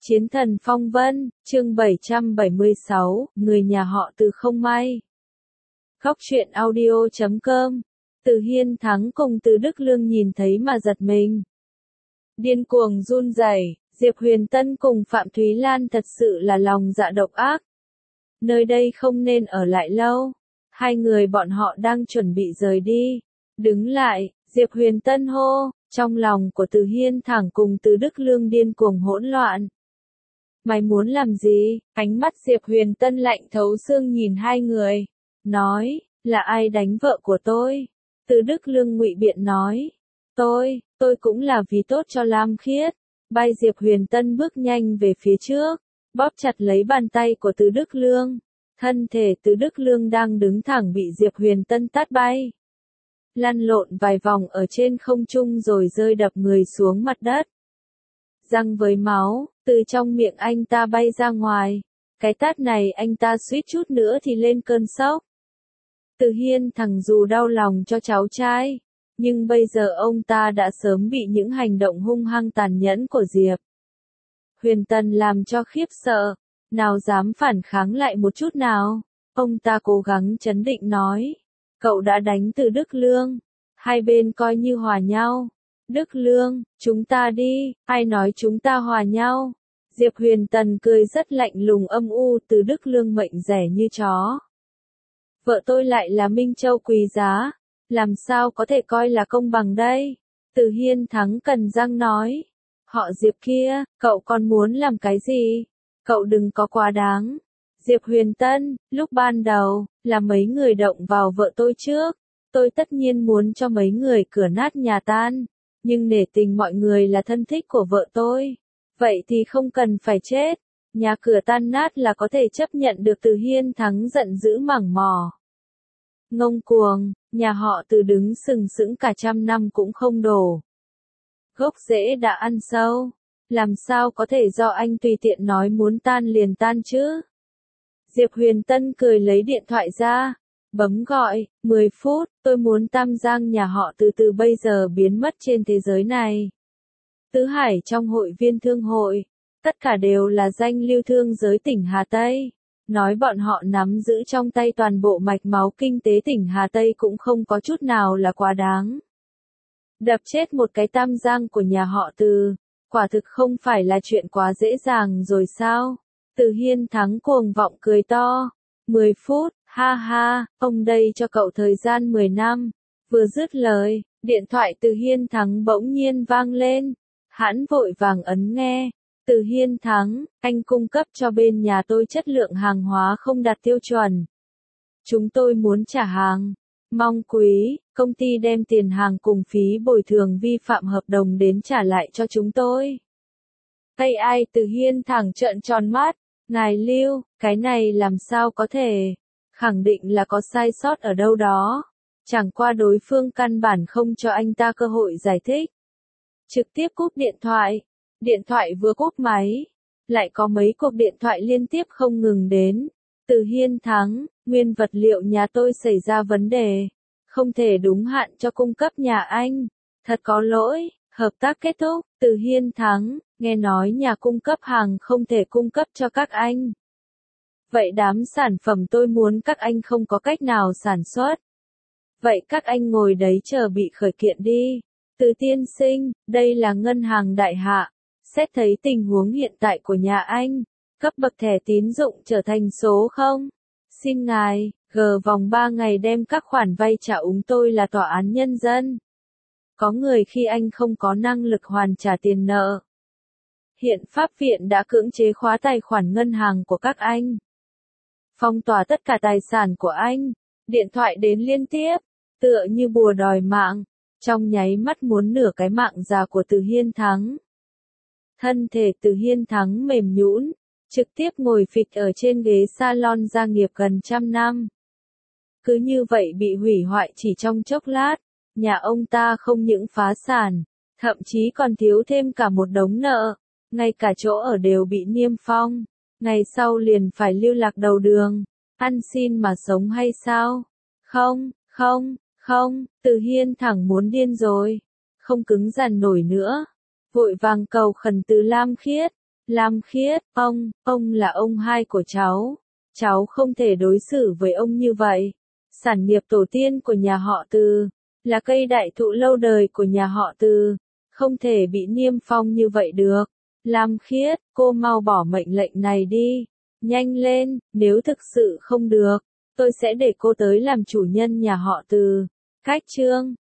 Chiến thần phong vân, chương 776, người nhà họ Từ không may. Góc truyện audio.com. Từ Hiên Thắng cùng Từ Đức Lương nhìn thấy mà giật mình. Điên cuồng run rẩy, Diệp Huyền Tân cùng Phạm Thúy Lan thật sự là lòng dạ độc ác. Nơi đây không nên ở lại lâu. Hai người bọn họ đang chuẩn bị rời đi. Đứng lại, Diệp Huyền Tân hô, trong lòng của Từ Hiên Thắng cùng Từ Đức Lương điên cuồng hỗn loạn. Mày muốn làm gì? Ánh mắt Diệp Huyền Tân lạnh thấu xương nhìn hai người. Nói, là ai đánh vợ của tôi? Từ Đức Lương ngụy biện nói. Tôi cũng là vì tốt cho Lam Khiết. Bay Diệp Huyền Tân bước nhanh về phía trước, bóp chặt lấy bàn tay của Từ Đức Lương. Thân thể Từ Đức Lương đang đứng thẳng bị Diệp Huyền Tân tát bay. Lăn lộn vài vòng ở trên không trung rồi rơi đập người xuống mặt đất. Răng với máu, từ trong miệng anh ta bay ra ngoài. Cái tát này anh ta suýt chút nữa thì lên cơn sốc. Từ Hiên Thắng dù đau lòng cho cháu trai, nhưng bây giờ ông ta đã sớm bị những hành động hung hăng tàn nhẫn của Diệp Huyền Tân làm cho khiếp sợ, nào dám phản kháng lại một chút nào. Ông ta cố gắng trấn định nói, cậu đã đánh Từ Đức Lương, hai bên coi như hòa nhau. Đức Lương, chúng ta đi, ai nói chúng ta hòa nhau? Diệp Huyền Tân cười rất lạnh lùng âm u. Từ Đức Lương mệnh rẻ như chó. Vợ tôi lại là Minh Châu quý giá, làm sao có thể coi là công bằng đây? Từ Hiên Thắng cắn răng nói, họ Diệp kia, cậu còn muốn làm cái gì? Cậu đừng có quá đáng. Diệp Huyền Tân, lúc ban đầu, là mấy người động vào vợ tôi trước. Tôi tất nhiên muốn cho mấy người cửa nát nhà tan. Nhưng nể tình mọi người là thân thích của vợ tôi. Vậy thì không cần phải chết. Nhà cửa tan nát là có thể chấp nhận được. Từ Hiên Thắng giận dữ mảng mỏ. Ngông cuồng, nhà họ Từ đứng sừng sững cả 100 năm cũng không đổ. Gốc rễ đã ăn sâu. Làm sao có thể do anh tùy tiện nói muốn tan liền tan chứ? Diệp Huyền Tân cười lấy điện thoại ra. Bấm gọi, 10 phút, tôi muốn Tam Giang nhà họ từ bây giờ biến mất trên thế giới này. Tứ Hải trong hội viên thương hội, tất cả đều là danh lưu thương giới tỉnh Hà Tây. Nói bọn họ nắm giữ trong tay toàn bộ mạch máu kinh tế tỉnh Hà Tây cũng không có chút nào là quá đáng. Đập chết một cái Tam Giang của nhà họ Từ, quả thực không phải là chuyện quá dễ dàng rồi sao? Từ Hiên Thắng cuồng vọng cười to. 10 phút, ha ha, ông đây cho cậu thời gian 10 năm. Vừa dứt lời, điện thoại Từ Hiên Thắng bỗng nhiên vang lên. Hắn vội vàng ấn nghe. Từ Hiên Thắng, anh cung cấp cho bên nhà tôi chất lượng hàng hóa không đạt tiêu chuẩn. Chúng tôi muốn trả hàng. Mong quý, công ty đem tiền hàng cùng phí bồi thường vi phạm hợp đồng đến trả lại cho chúng tôi. AI. Từ Hiên Thắng trợn tròn mắt. Ngài Lưu, cái này làm sao có thể? Khẳng định là có sai sót ở đâu đó. Chẳng qua đối phương căn bản không cho anh ta cơ hội giải thích. Trực tiếp cúp điện thoại. Điện thoại vừa cúp máy, lại có mấy cuộc điện thoại liên tiếp không ngừng đến. Từ Hiên Thắng, nguyên vật liệu nhà tôi xảy ra vấn đề. Không thể đúng hạn cho cung cấp nhà anh. Thật có lỗi, hợp tác kết thúc. Từ Hiên Thắng, nghe nói nhà cung cấp hàng không thể cung cấp cho các anh. Vậy đám sản phẩm tôi muốn các anh không có cách nào sản xuất. Vậy các anh ngồi đấy chờ bị khởi kiện đi. Từ tiên sinh, đây là ngân hàng đại hạ. Xét thấy tình huống hiện tại của nhà anh, cấp bậc thẻ tín dụng trở thành số 0. Xin ngài, vòng 3 ngày đem các khoản vay trả úng. Tôi là tòa án nhân dân. Có người khi anh không có năng lực hoàn trả tiền nợ. Hiện pháp viện đã cưỡng chế khóa tài khoản ngân hàng của các anh. Phong tỏa tất cả tài sản của anh. Điện thoại đến liên tiếp, tựa như bùa đòi mạng. Trong nháy mắt muốn nửa cái mạng già của Từ Hiên Thắng. Thân thể Từ Hiên Thắng mềm nhũn, trực tiếp ngồi phịch ở trên ghế salon gia nghiệp gần 100 năm. Cứ như vậy bị hủy hoại chỉ trong chốc lát, nhà ông ta không những phá sản, thậm chí còn thiếu thêm cả một đống nợ, ngay cả chỗ ở đều bị niêm phong, ngày sau liền phải lưu lạc đầu đường, ăn xin mà sống hay sao? Không, Từ Hiên Thắng muốn điên rồi, không cứng rắn nổi nữa. Vội vàng cầu khẩn từ Lam Khiết, Lam Khiết, ông là ông hai của cháu. Cháu không thể đối xử với ông như vậy. Sản nghiệp tổ tiên của nhà họ Từ, là cây đại thụ lâu đời của nhà họ Từ, không thể bị niêm phong như vậy được. Lam Khiết, cô mau bỏ mệnh lệnh này đi. Nhanh lên, nếu thực sự không được, tôi sẽ để cô tới làm chủ nhân nhà họ Từ. Cách chương